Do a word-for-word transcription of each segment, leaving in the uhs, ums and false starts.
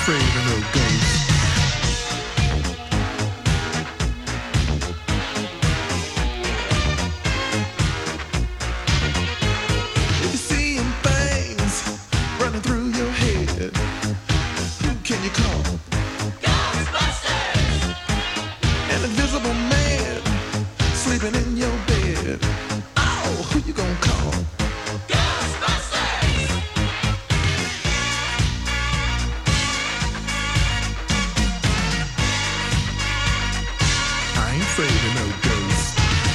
afraid of no ghosts. If you're seeing things running through your head, who can you call? Ghostbusters! An invisible man sleeping in your bed. Oh, who you gonna call? Ghostbusters! I ain't afraid of no ghosts.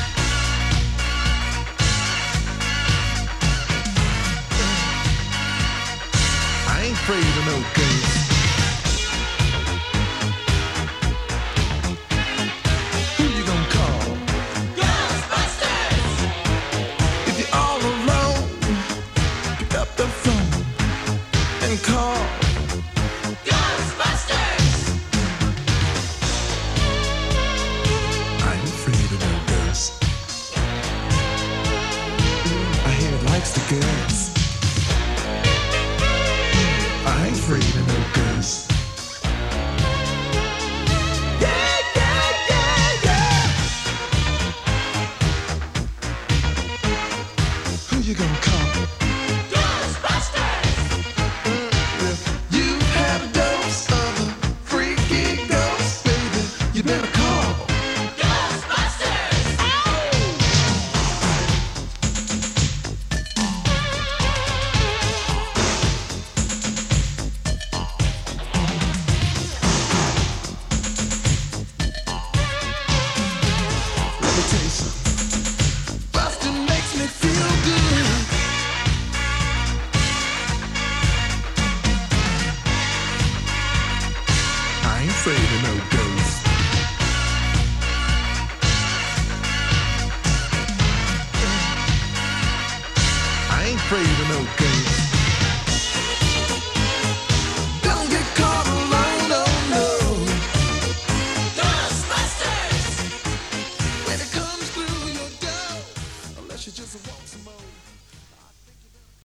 I ain't afraid of no ghosts. Who you gonna call? Ghostbusters! If you're all alone, pick up the phone and call. Ghostbusters! I ain't afraid of no ghosts. I hear it likes the girls. I ain't afraid of no ghosts. Yeah, yeah, yeah, yeah. Who you gonna call? Ghostbusters! If you have a dose of a freaky ghost, baby, you better call. Ghostbusters! Let me tell you something. Bustin' makes me feel good. I ain't afraid of no ghosts. I ain't afraid of no ghosts.